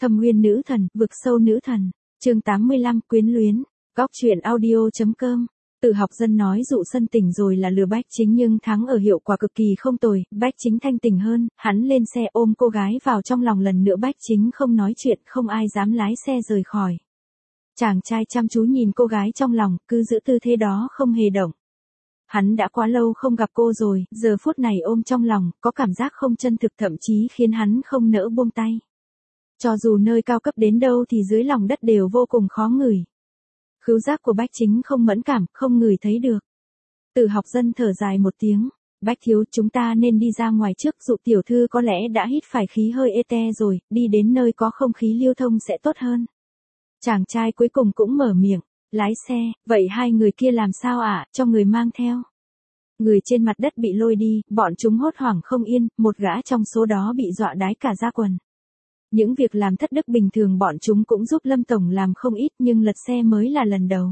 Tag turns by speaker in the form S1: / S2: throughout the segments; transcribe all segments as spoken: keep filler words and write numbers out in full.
S1: Thâm Uyên nữ thần, vực sâu nữ thần. Chương tám mươi lăm, quyến luyến. Góc truyện audio.com. Từ Học Dân nói dụ sân tỉnh rồi là lừa Bách Chính nhưng thắng ở hiệu quả cực kỳ không tồi, Bách Chính thanh tỉnh hơn, hắn lên xe ôm cô gái vào trong lòng lần nữa. Bách Chính không nói chuyện, không ai dám lái xe rời khỏi. Chàng trai chăm chú nhìn cô gái trong lòng, cứ giữ tư thế đó không hề động. Hắn đã quá lâu không gặp cô rồi, giờ phút này ôm trong lòng, có cảm giác không chân thực, thậm chí khiến hắn không nỡ buông tay. Cho dù nơi cao cấp đến đâu thì dưới lòng đất đều vô cùng khó ngửi. Khứu giác của Bách Chính không mẫn cảm, không ngửi thấy được. Từ Học Dân thở dài một tiếng, Bách thiếu, chúng ta nên đi ra ngoài trước, dụ tiểu thư có lẽ đã hít phải khí hơi ete rồi, đi đến nơi có không khí lưu thông sẽ tốt hơn. Chàng trai cuối cùng cũng mở miệng, lái xe, vậy hai người kia làm sao ạ, cho người mang theo. Người trên mặt đất bị lôi đi, bọn chúng hốt hoảng không yên, một gã trong số đó bị dọa đái cả da quần. Những việc làm thất đức bình thường bọn chúng cũng giúp Lâm Tổng làm không ít, nhưng lật xe mới là lần đầu.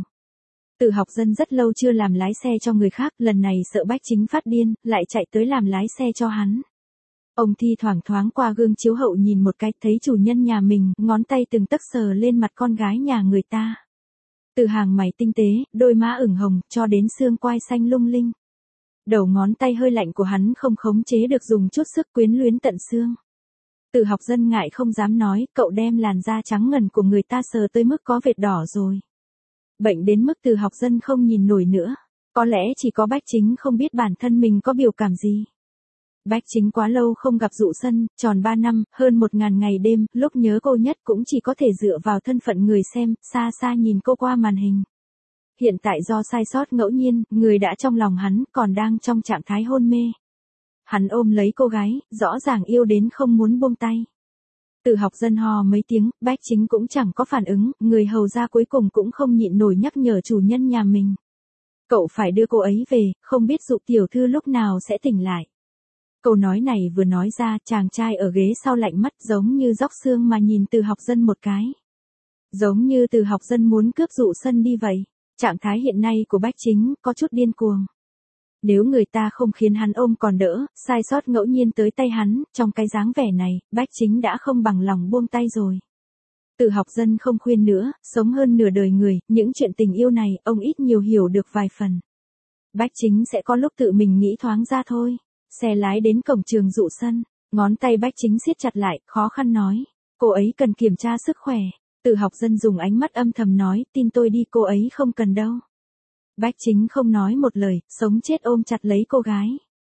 S1: Từ Học Dân rất lâu chưa làm lái xe cho người khác, lần này sợ Bách Chính phát điên, lại chạy tới làm lái xe cho hắn. Ông thi thoảng thoáng qua gương chiếu hậu nhìn một cái, thấy chủ nhân nhà mình, ngón tay từng tấc sờ lên mặt con gái nhà người ta. Từ hàng mày tinh tế, đôi má ửng hồng, cho đến xương quai xanh lung linh. Đầu ngón tay hơi lạnh của hắn không khống chế được dùng chút sức, quyến luyến tận xương. Từ Học Dân ngại không dám nói, cậu đem làn da trắng ngần của người ta sờ tới mức có vệt đỏ rồi. Bệnh đến mức Từ Học Dân không nhìn nổi nữa. Có lẽ chỉ có Bách Chính không biết bản thân mình có biểu cảm gì. Bách Chính quá lâu không gặp dụ sân, tròn ba năm, hơn một ngàn ngày đêm, lúc nhớ cô nhất cũng chỉ có thể dựa vào thân phận người xem, xa xa nhìn cô qua màn hình. Hiện tại do sai sót ngẫu nhiên, người đã trong lòng hắn, còn đang trong trạng thái hôn mê. Hắn ôm lấy cô gái, rõ ràng yêu đến không muốn buông tay. Từ Học Dân hò mấy tiếng, Bách Chính cũng chẳng có phản ứng, người hầu ra cuối cùng cũng không nhịn nổi nhắc nhở chủ nhân nhà mình. Cậu phải đưa cô ấy về, không biết dụ tiểu thư lúc nào sẽ tỉnh lại. Câu nói này vừa nói ra, chàng trai ở ghế sau lạnh mắt giống như róc xương mà nhìn Từ Học Dân một cái. Giống như Từ Học Dân muốn cướp dụ sân đi vậy. Trạng thái hiện nay của Bách Chính có chút điên cuồng. Nếu người ta không khiến hắn ôm còn đỡ, sai sót ngẫu nhiên tới tay hắn, trong cái dáng vẻ này, Bách Chính đã không bằng lòng buông tay rồi. Từ Học Dân không khuyên nữa, sống hơn nửa đời người, những chuyện tình yêu này, ông ít nhiều hiểu được vài phần. Bách Chính sẽ có lúc tự mình nghĩ thoáng ra thôi. Xe lái đến cổng trường dụ sân, ngón tay Bách Chính siết chặt lại, khó khăn nói. Cô ấy cần kiểm tra sức khỏe. Từ Học Dân dùng ánh mắt âm thầm nói, tin tôi đi, cô ấy không cần đâu. Bách Chính không nói một lời, sống chết ôm chặt lấy cô gái.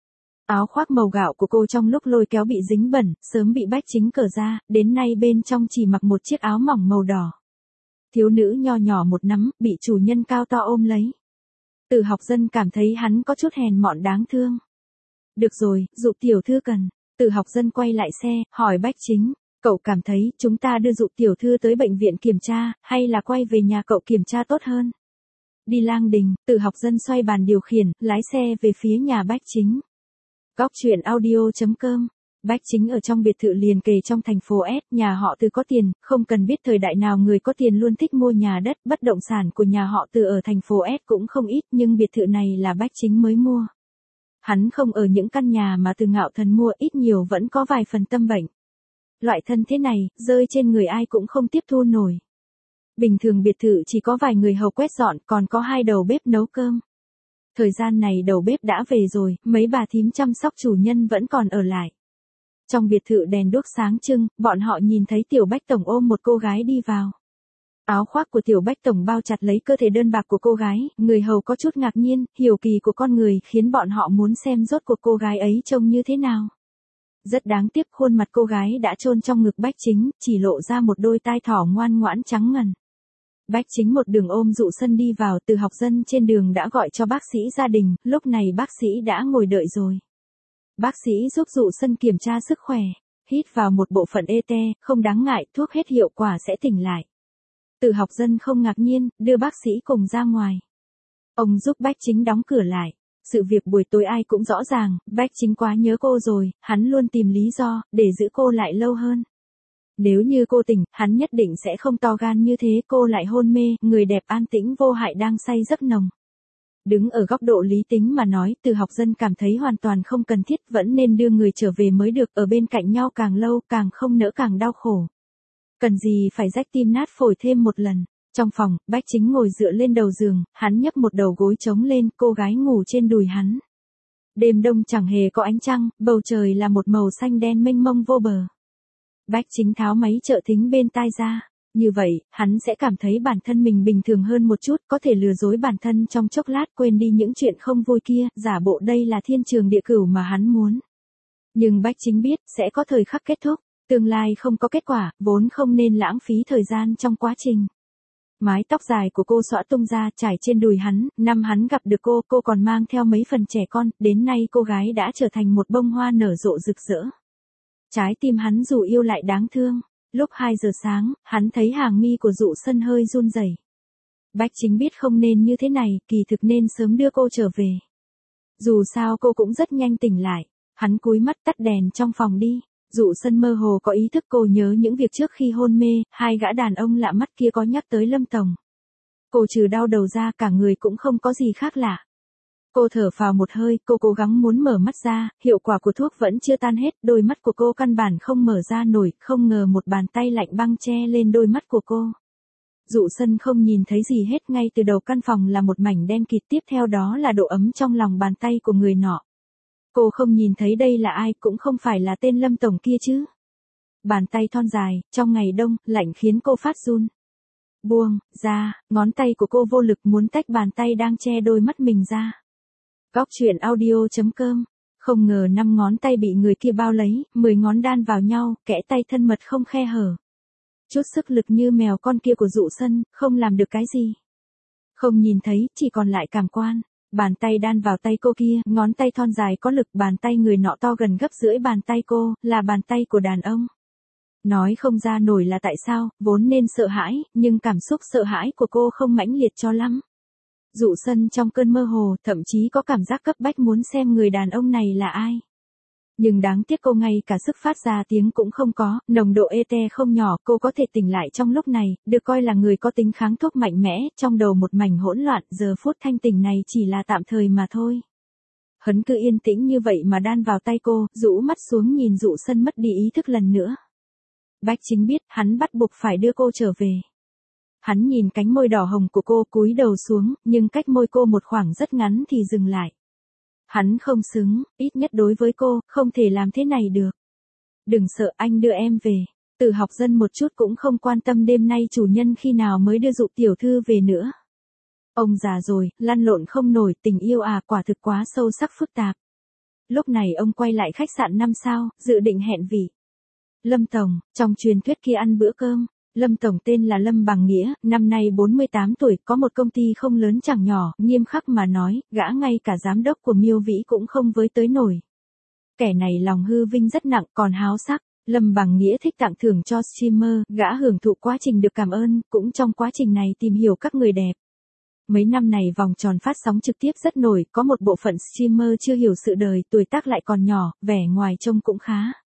S1: Áo khoác màu gạo của cô trong lúc lôi kéo bị dính bẩn, sớm bị Bách Chính cởi ra, đến nay bên trong chỉ mặc một chiếc áo mỏng màu đỏ. Thiếu nữ nho nhỏ một nắm, bị chủ nhân cao to ôm lấy. Từ Học Dân cảm thấy hắn có chút hèn mọn đáng thương. Được rồi, dụ tiểu thư cần. Từ Học Dân quay lại xe, hỏi Bách Chính, cậu cảm thấy chúng ta đưa dụ tiểu thư tới bệnh viện kiểm tra, hay là quay về nhà cậu kiểm tra tốt hơn? Đi Lang Đình, Từ Học Dân xoay bàn điều khiển, lái xe về phía nhà Bách Chính. Góc truyện audio.com. Bách Chính ở trong biệt thự liền kề trong thành phố S, nhà họ Từ có tiền, không cần biết thời đại nào người có tiền luôn thích mua nhà đất, bất động sản của nhà họ Từ ở thành phố S cũng không ít, nhưng biệt thự này là Bách Chính mới mua. Hắn không ở những căn nhà mà Từ Ngạo Thần mua, ít nhiều vẫn có vài phần tâm bệnh. Loại thân thế này, rơi trên người ai cũng không tiếp thu nổi. Bình thường biệt thự chỉ có vài người hầu quét dọn, còn có hai đầu bếp nấu cơm. Thời gian này đầu bếp đã về rồi, mấy bà thím chăm sóc chủ nhân vẫn còn ở lại. Trong biệt thự đèn đuốc sáng trưng, bọn họ nhìn thấy Tiểu Bách Tổng ôm một cô gái đi vào. Áo khoác của Tiểu Bách Tổng bao chặt lấy cơ thể đơn bạc của cô gái, người hầu có chút ngạc nhiên, hiếu kỳ của con người khiến bọn họ muốn xem rốt cuộc cô gái ấy trông như thế nào. Rất đáng tiếc, khuôn mặt cô gái đã chôn trong ngực Bách Chính, chỉ lộ ra một đôi tai thỏ ngoan ngoãn trắng ngần. Bách Chính một đường ôm dụ sân đi vào. Từ Học Dân trên đường đã gọi cho bác sĩ gia đình, lúc này bác sĩ đã ngồi đợi rồi. Bác sĩ giúp dụ sân kiểm tra sức khỏe, hít vào một bộ phận ete, không đáng ngại, thuốc hết hiệu quả sẽ tỉnh lại. Từ Học Dân không ngạc nhiên, đưa bác sĩ cùng ra ngoài. Ông giúp Bách Chính đóng cửa lại. Sự việc buổi tối ai cũng rõ ràng, Bách Chính quá nhớ cô rồi, hắn luôn tìm lý do, để giữ cô lại lâu hơn. Nếu như cô tỉnh, hắn nhất định sẽ không to gan như thế, cô lại hôn mê, người đẹp an tĩnh vô hại đang say giấc nồng. Đứng ở góc độ lý tính mà nói, Từ Học Dân cảm thấy hoàn toàn không cần thiết, vẫn nên đưa người trở về mới được, ở bên cạnh nhau càng lâu càng không nỡ càng đau khổ. Cần gì phải rách tim nát phổi thêm một lần. Trong phòng, Bách Chính ngồi dựa lên đầu giường, hắn nhấc một đầu gối trống lên, cô gái ngủ trên đùi hắn. Đêm đông chẳng hề có ánh trăng, bầu trời là một màu xanh đen mênh mông vô bờ. Bách Chính tháo máy trợ thính bên tai ra. Như vậy, hắn sẽ cảm thấy bản thân mình bình thường hơn một chút, có thể lừa dối bản thân trong chốc lát, quên đi những chuyện không vui kia, giả bộ đây là thiên trường địa cửu mà hắn muốn. Nhưng Bách Chính biết, sẽ có thời khắc kết thúc, tương lai không có kết quả, vốn không nên lãng phí thời gian trong quá trình. Mái tóc dài của cô xõa tung ra trải trên đùi hắn, năm hắn gặp được cô, cô còn mang theo mấy phần trẻ con, đến nay cô gái đã trở thành một bông hoa nở rộ rực rỡ. Trái tim hắn dù yêu lại đáng thương. Lúc hai giờ sáng, hắn thấy hàng mi của Dụ Sân hơi run rẩy. Bách Chính biết không nên như thế này, kỳ thực nên sớm đưa cô trở về. Dù sao cô cũng rất nhanh tỉnh lại, hắn cúi mắt tắt đèn trong phòng đi. Dụ Sân mơ hồ có ý thức, cô nhớ những việc trước khi hôn mê, hai gã đàn ông lạ mắt kia có nhắc tới Lâm Tổng. Cô trừ đau đầu ra cả người cũng không có gì khác lạ. Cô thở phào một hơi, cô cố gắng muốn mở mắt ra, hiệu quả của thuốc vẫn chưa tan hết, đôi mắt của cô căn bản không mở ra nổi, không ngờ một bàn tay lạnh băng che lên đôi mắt của cô. Dụ Sân không nhìn thấy gì hết, ngay từ đầu căn phòng là một mảnh đen kịt, tiếp theo đó là độ ấm trong lòng bàn tay của người nọ. Cô không nhìn thấy đây là ai, cũng không phải là tên Lâm Tổng kia chứ. Bàn tay thon dài, trong ngày đông, lạnh khiến cô phát run. Buông ra, ngón tay của cô vô lực muốn tách bàn tay đang che đôi mắt mình ra. Góc truyện audio chấm com. Không ngờ năm ngón tay bị người kia bao lấy, mười ngón đan vào nhau, kẽ tay thân mật không khe hở. Chút sức lực như mèo con kia của Dụ Sân, không làm được cái gì. Không nhìn thấy, chỉ còn lại cảm quan. Bàn tay đan vào tay cô kia, ngón tay thon dài có lực, bàn tay người nọ to gần gấp rưỡi bàn tay cô, là bàn tay của đàn ông. Nói không ra nổi là tại sao, vốn nên sợ hãi, nhưng cảm xúc sợ hãi của cô không mãnh liệt cho lắm. Dụ Sân trong cơn mơ hồ, thậm chí có cảm giác cấp bách muốn xem người đàn ông này là ai. Nhưng đáng tiếc cô ngay cả sức phát ra tiếng cũng không có, nồng độ ê tê không nhỏ, cô có thể tỉnh lại trong lúc này, được coi là người có tính kháng thuốc mạnh mẽ, trong đầu một mảnh hỗn loạn, giờ phút thanh tỉnh này chỉ là tạm thời mà thôi. Hắn cứ yên tĩnh như vậy mà đan vào tay cô, rũ mắt xuống nhìn Dụ Sân mất đi ý thức lần nữa. Bách Chính biết, hắn bắt buộc phải đưa cô trở về. Hắn nhìn cánh môi đỏ hồng của cô, cúi đầu xuống, nhưng cách môi cô một khoảng rất ngắn thì dừng lại. Hắn không xứng, ít nhất đối với cô, không thể làm thế này được. Đừng sợ, anh đưa em về. Từ Học Dân một chút cũng không quan tâm đêm nay chủ nhân khi nào mới đưa Dụ tiểu thư về nữa. Ông già rồi, lăn lộn không nổi, tình yêu à, quả thực quá sâu sắc phức tạp. Lúc này ông quay lại khách sạn năm sao, dự định hẹn vị Lâm Tổng, trong truyền thuyết kia ăn bữa cơm. Lâm Tổng tên là Lâm Bằng Nghĩa, năm nay bốn mươi tám tuổi, có một công ty không lớn chẳng nhỏ, nghiêm khắc mà nói, gã ngay cả giám đốc của Miêu Vĩ cũng không với tới nổi. Kẻ này lòng hư vinh rất nặng, còn háo sắc. Lâm Bằng Nghĩa thích tặng thưởng cho streamer, gã hưởng thụ quá trình được cảm ơn, cũng trong quá trình này tìm hiểu các người đẹp. Mấy năm này vòng tròn phát sóng trực tiếp rất nổi, có một bộ phận streamer chưa hiểu sự đời, tuổi tác lại còn nhỏ, vẻ ngoài trông cũng khá.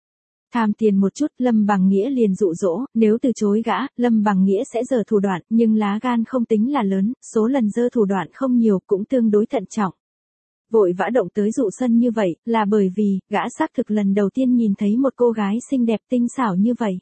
S1: Tham tiền một chút, Lâm Bằng Nghĩa liền dụ dỗ, nếu từ chối gã, Lâm Bằng Nghĩa sẽ giở thủ đoạn, nhưng lá gan không tính là lớn, số lần giơ thủ đoạn không nhiều, cũng tương đối thận trọng. Vội vã động tới Dụ Sân như vậy, là bởi vì, gã xác thực lần đầu tiên nhìn thấy một cô gái xinh đẹp tinh xảo như vậy.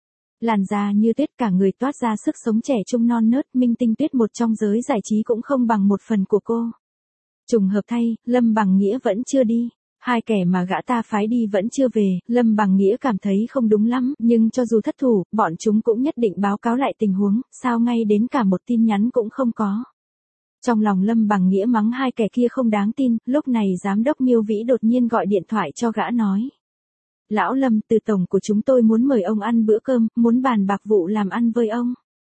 S1: Làn da như tuyết, cả người toát ra sức sống trẻ trung non nớt, minh tinh tuyết một trong giới giải trí cũng không bằng một phần của cô. Trùng hợp thay, Lâm Bằng Nghĩa vẫn chưa đi. Hai kẻ mà gã ta phái đi vẫn chưa về, Lâm Bằng Nghĩa cảm thấy không đúng lắm, nhưng cho dù thất thủ, bọn chúng cũng nhất định báo cáo lại tình huống, sao ngay đến cả một tin nhắn cũng không có. Trong lòng Lâm Bằng Nghĩa mắng hai kẻ kia không đáng tin, lúc này giám đốc Miêu Vĩ đột nhiên gọi điện thoại cho gã nói. Lão Lâm, từ tổng của chúng tôi muốn mời ông ăn bữa cơm, muốn bàn bạc vụ làm ăn với ông.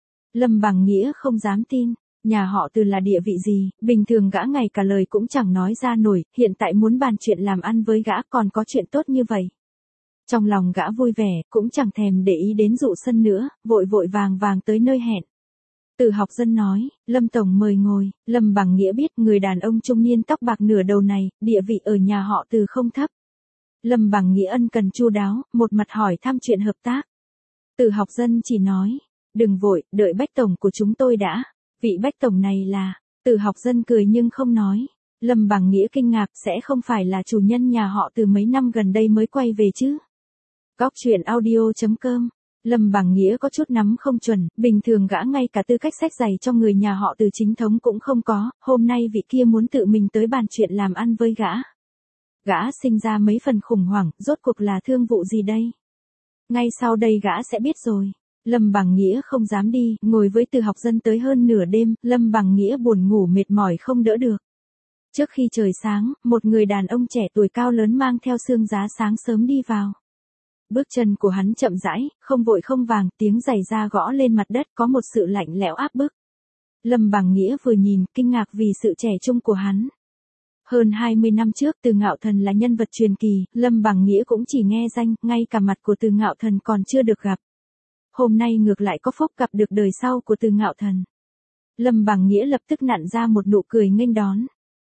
S1: Lâm Bằng Nghĩa không dám tin. Nhà họ Từ là địa vị gì, bình thường gã ngày cả lời cũng chẳng nói ra nổi, hiện tại muốn bàn chuyện làm ăn với gã còn có chuyện tốt như vậy. Trong lòng gã vui vẻ, cũng chẳng thèm để ý đến Dụ Sân nữa, vội vội vàng vàng tới nơi hẹn. Từ Học Dân nói, Lâm Tổng mời ngồi, Lâm Bằng Nghĩa biết người đàn ông trung niên tóc bạc nửa đầu này, địa vị ở nhà họ Từ không thấp. Lâm Bằng Nghĩa ân cần chu đáo, một mặt hỏi thăm chuyện hợp tác. Từ Học Dân chỉ nói, đừng vội, đợi Bách Tổng của chúng tôi đã. Vị Bách Tổng này là, Từ Học Dân cười nhưng không nói. Lâm Bằng Nghĩa kinh ngạc, sẽ không phải là chủ nhân nhà họ Từ mấy năm gần đây mới quay về chứ. Góc truyện audio chấm com Lâm Bằng Nghĩa có chút nắm không chuẩn, bình thường gã ngay cả tư cách xách giày cho người nhà họ Từ chính thống cũng không có, hôm nay vị kia muốn tự mình tới bàn chuyện làm ăn với gã. Gã sinh ra mấy phần khủng hoảng, rốt cuộc là thương vụ gì đây? Ngay sau đây gã sẽ biết rồi. Lâm Bằng Nghĩa không dám đi, ngồi với Từ Học Dân tới hơn nửa đêm, Lâm Bằng Nghĩa buồn ngủ mệt mỏi không đỡ được. Trước khi trời sáng, một người đàn ông trẻ tuổi cao lớn mang theo xương giá sáng sớm đi vào. Bước chân của hắn chậm rãi, không vội không vàng, tiếng giày da gõ lên mặt đất có một sự lạnh lẽo áp bức. Lâm Bằng Nghĩa vừa nhìn, kinh ngạc vì sự trẻ trung của hắn. Hơn hai mươi năm trước Từ Ngạo Thần là nhân vật truyền kỳ, Lâm Bằng Nghĩa cũng chỉ nghe danh, ngay cả mặt của Từ Ngạo Thần còn chưa được gặp. Hôm nay ngược lại có phúc gặp được đời sau của Từ Ngạo Thần. Lâm Bằng Nghĩa lập tức nặn ra một nụ cười nghênh đón.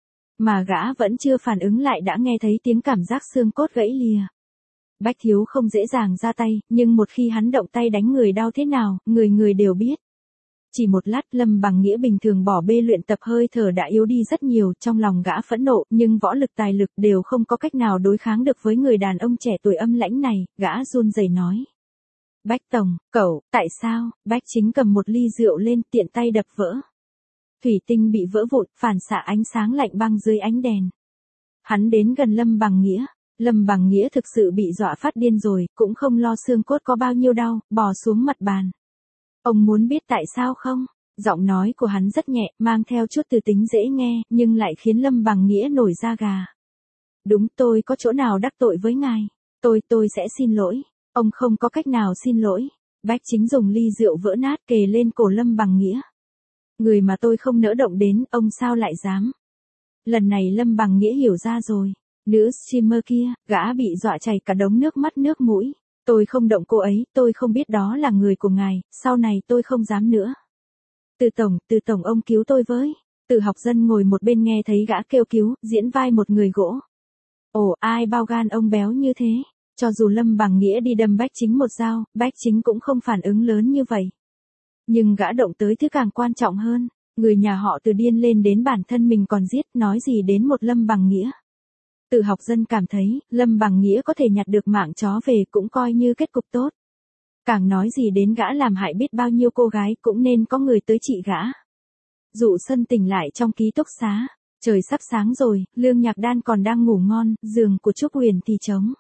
S1: Mà gã vẫn chưa phản ứng lại đã nghe thấy tiếng cảm giác xương cốt gãy lìa. Bách Thiếu không dễ dàng ra tay, nhưng một khi hắn động tay đánh người đau thế nào, người người đều biết. Chỉ một lát Lâm Bằng Nghĩa bình thường bỏ bê luyện tập hơi thở đã yếu đi rất nhiều, trong lòng gã phẫn nộ, nhưng võ lực tài lực đều không có cách nào đối kháng được với người đàn ông trẻ tuổi âm lãnh này, gã run rẩy nói. Bách Tổng, cậu, tại sao? Bách Chính cầm một ly rượu lên tiện tay đập vỡ. Thủy tinh bị vỡ vụn, phản xạ ánh sáng lạnh băng dưới ánh đèn. Hắn đến gần Lâm Bằng Nghĩa. Lâm Bằng Nghĩa thực sự bị dọa phát điên rồi, cũng không lo xương cốt có bao nhiêu đau, bò xuống mặt bàn. Ông muốn biết tại sao không? Giọng nói của hắn rất nhẹ, mang theo chút từ tính dễ nghe, nhưng lại khiến Lâm Bằng Nghĩa nổi da gà. Đúng, tôi có chỗ nào đắc tội với ngài. Tôi, tôi sẽ xin lỗi. Ông không có cách nào xin lỗi. Bách Chính dùng ly rượu vỡ nát kề lên cổ Lâm Bằng Nghĩa. Người mà tôi không nỡ động đến, ông sao lại dám? Lần này Lâm Bằng Nghĩa hiểu ra rồi. Nữ streamer kia, gã bị dọa chảy cả đống nước mắt nước mũi. Tôi không động cô ấy, tôi không biết đó là người của ngài, sau này tôi không dám nữa. Từ Tổng, Từ Tổng ông cứu tôi với. Từ Học Dân ngồi một bên nghe thấy gã kêu cứu, diễn vai một người gỗ. Ồ, ai bao gan ông béo như thế? Cho dù Lâm Bằng Nghĩa đi đâm Bách Chính một dao, Bách Chính cũng không phản ứng lớn như vậy. Nhưng gã động tới thứ càng quan trọng hơn, người nhà họ Từ điên lên đến bản thân mình còn giết, nói gì đến một Lâm Bằng Nghĩa. Từ Học Dân cảm thấy, Lâm Bằng Nghĩa có thể nhặt được mạng chó về cũng coi như kết cục tốt. Càng nói gì đến gã làm hại biết bao nhiêu cô gái cũng nên có người tới trị gã. Dụ Sân tỉnh lại trong ký túc xá, trời sắp sáng rồi, Lương Nhạc Đan còn đang ngủ ngon, giường của Trúc Huyền thì trống.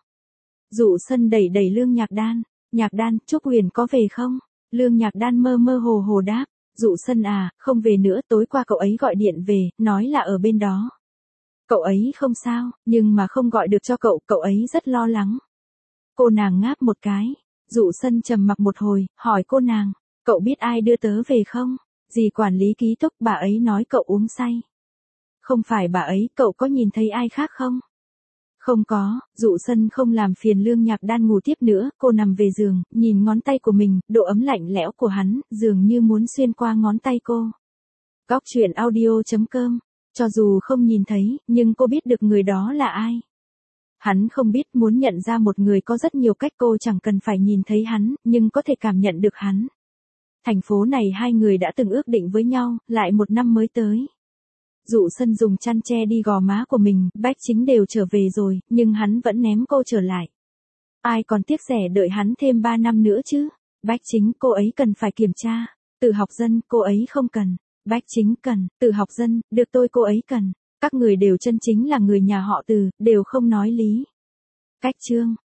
S1: Dụ Sân đẩy đẩy Lương Nhạc Đan, Nhạc Đan, Trúc Huyền có về không? Lương Nhạc Đan mơ mơ hồ hồ đáp, Dụ Sân à, không về nữa, tối qua cậu ấy gọi điện về, nói là ở bên đó. Cậu ấy không sao, nhưng mà không gọi được cho cậu, cậu ấy rất lo lắng. Cô nàng ngáp một cái, Dụ Sân trầm mặc một hồi, hỏi cô nàng, cậu biết ai đưa tớ về không? Dì quản lý ký túc, bà ấy nói cậu uống say. Không phải bà ấy, cậu có nhìn thấy ai khác không? Không có, Dụ Sân không làm phiền Lương Nhạc Đan ngủ tiếp nữa, cô nằm về giường, nhìn ngón tay của mình, độ ấm lạnh lẽo của hắn, dường như muốn xuyên qua ngón tay cô. Góc truyện audio chấm com. Cho dù không nhìn thấy, nhưng cô biết được người đó là ai. Hắn không biết, muốn nhận ra một người có rất nhiều cách, cô chẳng cần phải nhìn thấy hắn, nhưng có thể cảm nhận được hắn. Thành phố này hai người đã từng ước định với nhau, lại một năm mới tới. Dụ Sân dùng chăn che đi gò má của mình, Bách Chính đều trở về rồi, nhưng hắn vẫn ném cô trở lại. Ai còn tiếc rẻ đợi hắn thêm ba năm nữa chứ? Bách Chính, cô ấy cần phải kiểm tra. Từ Học Dân, cô ấy không cần. Bách Chính cần. Từ Học Dân, được tôi cô ấy cần. Các người đều chân chính là người nhà họ Từ, đều không nói lý. Cách chương